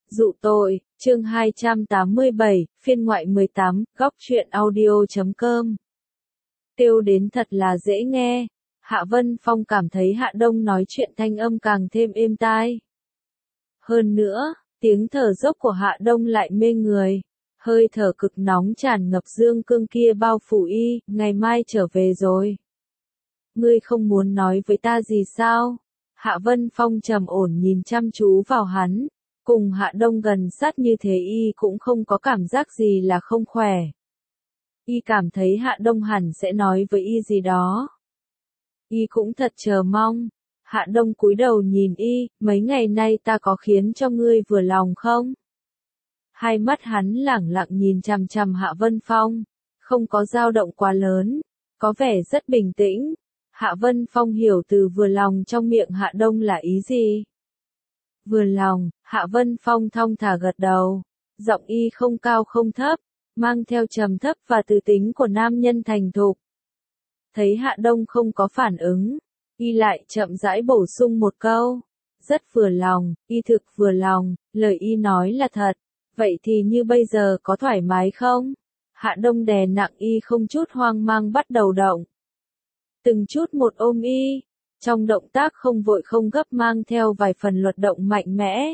Dụ tội, chương 287, phiên ngoại 18, góc truyện audio.com. Tiêu đến thật là dễ nghe. Hạ Vân Phong cảm thấy Hạ Đông nói chuyện thanh âm càng thêm êm tai. Hơn nữa, tiếng thở dốc của Hạ Đông lại mê người. Hơi thở cực nóng tràn ngập dương cương kia bao phủ y, ngày mai trở về rồi. Ngươi không muốn nói với ta gì sao? Hạ Vân Phong trầm ổn nhìn chăm chú vào hắn. Cùng Hạ Đông gần sát như thế y cũng không có cảm giác gì là không khỏe. Y cảm thấy Hạ Đông hẳn sẽ nói với y gì đó. Y cũng thật chờ mong. Hạ Đông cúi đầu nhìn y, mấy ngày nay ta có khiến cho ngươi vừa lòng không? Hai mắt hắn lẳng lặng nhìn chằm chằm Hạ Vân Phong, không có dao động quá lớn, có vẻ rất bình tĩnh. Hạ Vân Phong hiểu từ vừa lòng trong miệng Hạ Đông là ý gì. Vừa lòng, Hạ Vân Phong thong thả gật đầu, giọng y không cao không thấp, mang theo trầm thấp và từ tính của nam nhân thành thục. Thấy Hạ Đông không có phản ứng, y lại chậm rãi bổ sung một câu, rất vừa lòng, y thực vừa lòng, lời y nói là thật, vậy thì như bây giờ có thoải mái không? Hạ Đông đè nặng y không chút hoang mang bắt đầu động. Từng chút một ôm y. Trong động tác không vội không gấp mang theo vài phần luật động mạnh mẽ.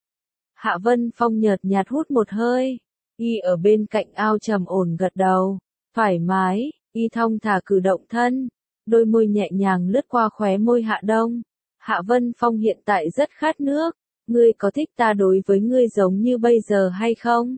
Hạ Vân Phong nhợt nhạt hút một hơi, y ở bên cạnh ao trầm ổn gật đầu, thoải mái, y thong thả cử động thân, đôi môi nhẹ nhàng lướt qua khóe môi Hạ Đông. Hạ Vân Phong hiện tại rất khát nước, ngươi có thích ta đối với ngươi giống như bây giờ hay không?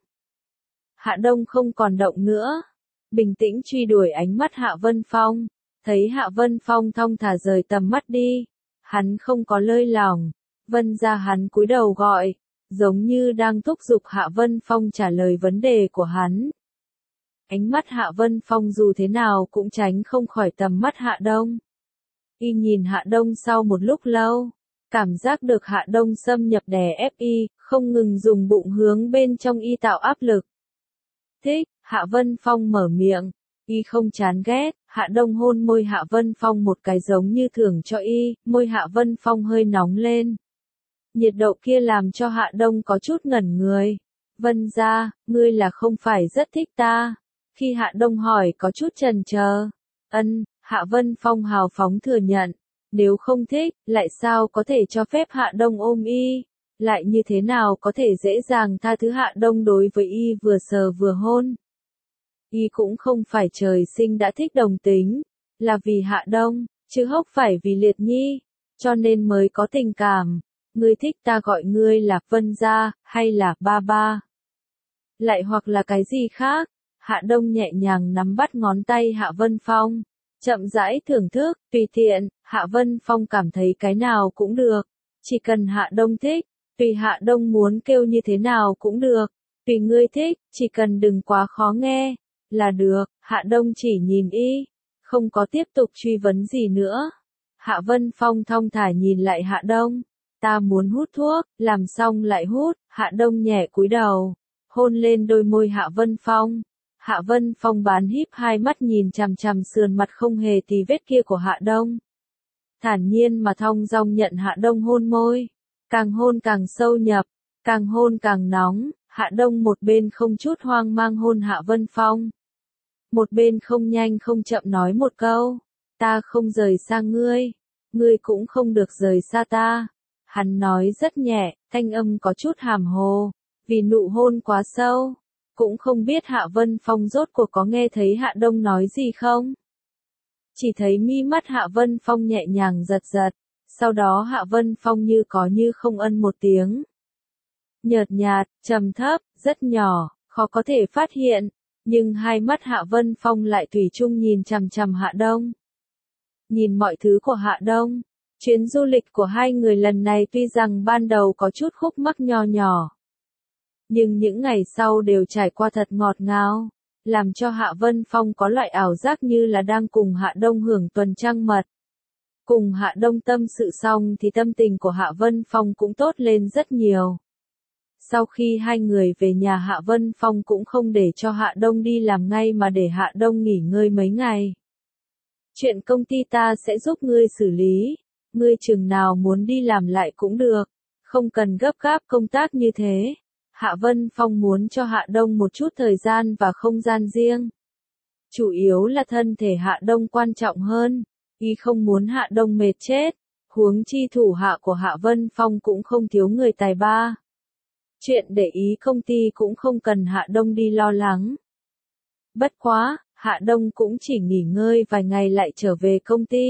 Hạ Đông không còn động nữa, bình tĩnh truy đuổi ánh mắt Hạ Vân Phong. Thấy Hạ Vân Phong thong thả rời tầm mắt đi, hắn không có lơi lỏng, Vân ra hắn cúi đầu gọi, giống như đang thúc giục Hạ Vân Phong trả lời vấn đề của hắn. Ánh mắt Hạ Vân Phong dù thế nào cũng tránh không khỏi tầm mắt Hạ Đông. Y nhìn Hạ Đông sau một lúc lâu, cảm giác được Hạ Đông xâm nhập đè ép y, không ngừng dùng bụng hướng bên trong y tạo áp lực. Thích, Hạ Vân Phong mở miệng. Y không chán ghét, Hạ Đông hôn môi Hạ Vân Phong một cái giống như thưởng cho y, môi Hạ Vân Phong hơi nóng lên. Nhiệt độ kia làm cho Hạ Đông có chút ngẩn người. Vân ra, ngươi là không phải rất thích ta. Khi Hạ Đông hỏi có chút chần chờ. Hạ Vân Phong hào phóng thừa nhận. Nếu không thích, lại sao có thể cho phép Hạ Đông ôm y? Lại như thế nào có thể dễ dàng tha thứ Hạ Đông đối với y vừa sờ vừa hôn? Y cũng không phải trời sinh đã thích đồng tính, là vì Hạ Đông, chứ không phải vì Liệt Nhi, cho nên mới có tình cảm. Ngươi thích ta gọi ngươi là Vân gia, hay là ba ba? Lại hoặc là cái gì khác? Hạ Đông nhẹ nhàng nắm bắt ngón tay Hạ Vân Phong, chậm rãi thưởng thức, tùy tiện, Hạ Vân Phong cảm thấy cái nào cũng được, chỉ cần Hạ Đông thích, tùy Hạ Đông muốn kêu như thế nào cũng được, tùy ngươi thích, chỉ cần đừng quá khó nghe. Là được, Hạ Đông chỉ nhìn y, không có tiếp tục truy vấn gì nữa. Hạ Vân Phong thong thả nhìn lại Hạ Đông, ta muốn hút thuốc, làm xong lại hút, Hạ Đông nhẹ cúi đầu, hôn lên đôi môi Hạ Vân Phong. Hạ Vân Phong bán híp hai mắt nhìn chằm chằm sườn mặt không hề tì vết kia của Hạ Đông. Thản nhiên mà thong dong nhận Hạ Đông hôn môi, càng hôn càng sâu nhập, càng hôn càng nóng, Hạ Đông một bên không chút hoang mang hôn Hạ Vân Phong. Một bên không nhanh không chậm nói một câu, ta không rời xa ngươi, ngươi cũng không được rời xa ta. Hắn nói rất nhẹ, thanh âm có chút hàm hồ, vì nụ hôn quá sâu, cũng không biết Hạ Vân Phong rốt cuộc có nghe thấy Hạ Đông nói gì không. Chỉ thấy mi mắt Hạ Vân Phong nhẹ nhàng giật giật, sau đó Hạ Vân Phong như có như không một tiếng. Nhợt nhạt, trầm thấp, rất nhỏ, khó có thể phát hiện. Nhưng hai mắt Hạ Vân Phong lại thủy chung nhìn chằm chằm Hạ Đông. Nhìn mọi thứ của Hạ Đông, chuyến du lịch của hai người lần này tuy rằng ban đầu có chút khúc mắc nho nhỏ, nhưng những ngày sau đều trải qua thật ngọt ngào, làm cho Hạ Vân Phong có loại ảo giác như là đang cùng Hạ Đông hưởng tuần trăng mật. Cùng Hạ Đông tâm sự xong thì tâm tình của Hạ Vân Phong cũng tốt lên rất nhiều. Sau khi hai người về nhà Hạ Vân Phong cũng không để cho Hạ Đông đi làm ngay mà để Hạ Đông nghỉ ngơi mấy ngày. Chuyện công ty ta sẽ giúp ngươi xử lý, ngươi chừng nào muốn đi làm lại cũng được, không cần gấp gáp công tác như thế, Hạ Vân Phong muốn cho Hạ Đông một chút thời gian và không gian riêng. Chủ yếu là thân thể Hạ Đông quan trọng hơn, y không muốn Hạ Đông mệt chết, huống chi thủ hạ của Hạ Vân Phong cũng không thiếu người tài ba. Chuyện để ý công ty cũng không cần Hạ Đông đi lo lắng. Bất quá, Hạ Đông cũng chỉ nghỉ ngơi vài ngày lại trở về công ty.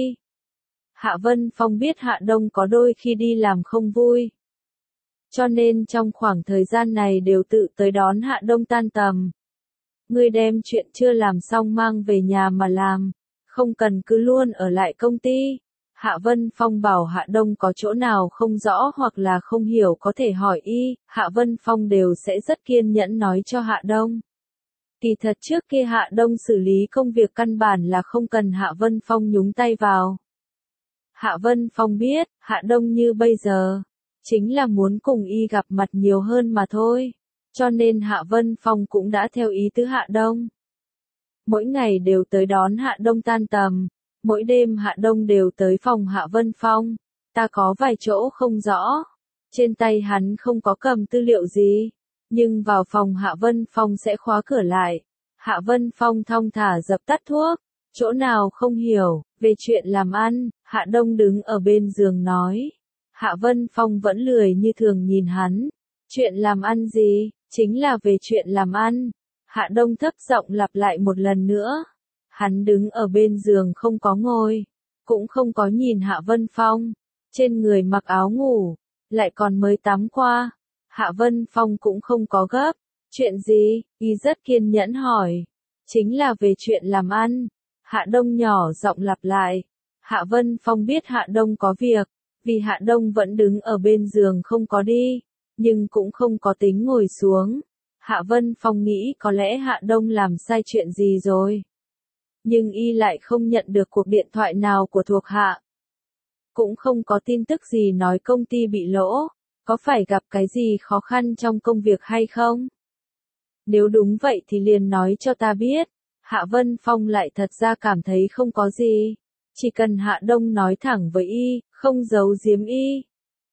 Hạ Vân Phong biết Hạ Đông có đôi khi đi làm không vui. Cho nên trong khoảng thời gian này đều tự tới đón Hạ Đông tan tầm. Ngươi đem chuyện chưa làm xong mang về nhà mà làm, không cần cứ luôn ở lại công ty. Hạ Vân Phong bảo Hạ Đông có chỗ nào không rõ hoặc là không hiểu có thể hỏi y, Hạ Vân Phong đều sẽ rất kiên nhẫn nói cho Hạ Đông. Kỳ thật trước kia Hạ Đông xử lý công việc căn bản là không cần Hạ Vân Phong nhúng tay vào. Hạ Vân Phong biết, Hạ Đông như bây giờ, chính là muốn cùng y gặp mặt nhiều hơn mà thôi. Cho nên Hạ Vân Phong cũng đã theo ý tứ Hạ Đông. Mỗi ngày đều tới đón Hạ Đông tan tầm, mỗi đêm Hạ Đông đều tới phòng Hạ Vân Phong. Ta có vài chỗ không rõ. Trên tay hắn không có cầm tư liệu gì, nhưng vào phòng Hạ Vân Phong sẽ khóa cửa lại. Hạ Vân Phong thong thả dập tắt thuốc. Chỗ nào không hiểu, về chuyện làm ăn, Hạ Đông đứng ở bên giường nói. Hạ Vân Phong vẫn lười như thường nhìn hắn. Chuyện làm ăn gì? Chính là về chuyện làm ăn. Hạ Đông thấp giọng lặp lại một lần nữa. Hắn đứng ở bên giường không có ngồi, cũng không có nhìn Hạ Vân Phong. Trên người mặc áo ngủ, lại còn mới tắm qua. Hạ Vân Phong cũng không có gấp. Chuyện gì? Y rất kiên nhẫn hỏi. Chính là về chuyện làm ăn. Hạ Đông nhỏ giọng lặp lại. Hạ Vân Phong biết Hạ Đông có việc, vì Hạ Đông vẫn đứng ở bên giường không có đi, nhưng cũng không có tính ngồi xuống. Hạ Vân Phong nghĩ có lẽ Hạ Đông làm sai chuyện gì rồi. Nhưng y lại không nhận được cuộc điện thoại nào của thuộc hạ. Cũng không có tin tức gì nói công ty bị lỗ, có phải gặp cái gì khó khăn trong công việc hay không? Nếu đúng vậy thì liền nói cho ta biết. Hạ Vân Phong lại thật ra cảm thấy không có gì. Chỉ cần Hạ Đông nói thẳng với y, không giấu giếm y.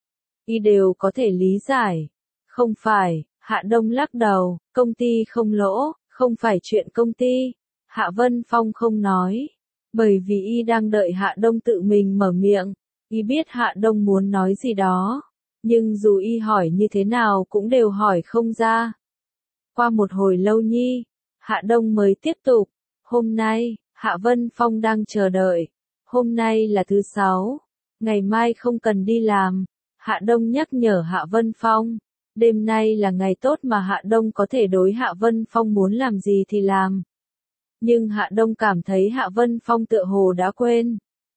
Y đều có thể lý giải. Không phải, Hạ Đông lắc đầu, công ty không lỗ, không phải chuyện công ty. Hạ Vân Phong không nói. Bởi vì y đang đợi Hạ Đông tự mình mở miệng. Y biết Hạ Đông muốn nói gì đó. Nhưng dù y hỏi như thế nào cũng đều hỏi không ra. Qua một hồi lâu nhi, Hạ Đông mới tiếp tục. Hôm nay, Hạ Vân Phong đang chờ đợi. Hôm nay là thứ 6. Ngày mai không cần đi làm. Hạ Đông nhắc nhở Hạ Vân Phong. Đêm nay là ngày tốt mà Hạ Đông có thể đối Hạ Vân Phong muốn làm gì thì làm. Nhưng Hạ Đông cảm thấy Hạ Vân Phong tựa hồ đã quên.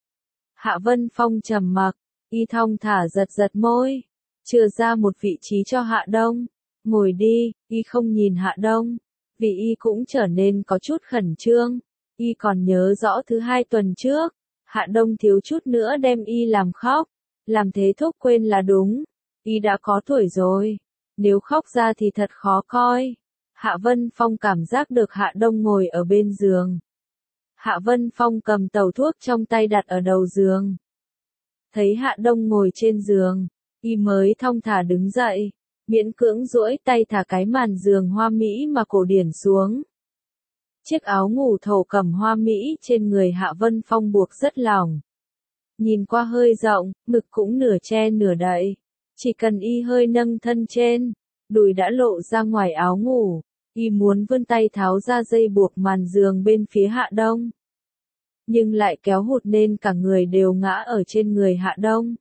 Hạ Vân Phong trầm mặc, y thong thả giật giật môi. Chừa ra một vị trí cho Hạ Đông. Ngồi đi, y không nhìn Hạ Đông. Vì y cũng trở nên có chút khẩn trương. Y còn nhớ rõ thứ 2 tuần trước, Hạ Đông thiếu chút nữa đem y làm khóc. Làm thế thúc quên là đúng. Y đã có tuổi rồi. Nếu khóc ra thì thật khó coi. Hạ Vân Phong cảm giác được Hạ Đông ngồi ở bên giường. Hạ Vân Phong cầm tàu thuốc trong tay đặt ở đầu giường. Thấy Hạ Đông ngồi trên giường, y mới thong thả đứng dậy, miễn cưỡng duỗi tay thả cái màn giường hoa mỹ mà cổ điển xuống. Chiếc áo ngủ thổ cẩm hoa mỹ trên người Hạ Vân Phong buộc rất lỏng. Nhìn qua hơi rộng, ngực cũng nửa che nửa đậy. Chỉ cần y hơi nâng thân trên, đùi đã lộ ra ngoài áo ngủ. Y muốn vươn tay tháo ra dây buộc màn giường bên phía Hạ Đông. Nhưng lại kéo hụt nên cả người đều ngã ở trên người Hạ Đông.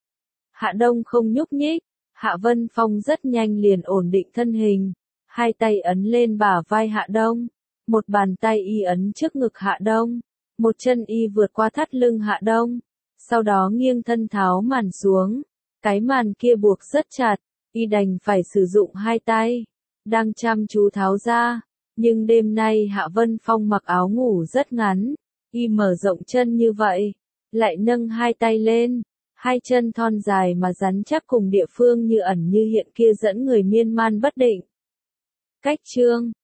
Hạ Đông không nhúc nhích. Hạ Vân Phong rất nhanh liền ổn định thân hình. Hai tay ấn lên bả vai Hạ Đông. Một bàn tay y ấn trước ngực Hạ Đông. Một chân y vượt qua thắt lưng Hạ Đông. Sau đó nghiêng thân tháo màn xuống. Cái màn kia buộc rất chặt. Y đành phải sử dụng hai tay. Đang chăm chú tháo ra. Nhưng đêm nay Hạ Vân Phong mặc áo ngủ rất ngắn. Y mở rộng chân như vậy. Lại nâng hai tay lên. Hai chân thon dài mà rắn chắc cùng địa phương như ẩn như hiện kia dẫn người miên man bất định. Cách chương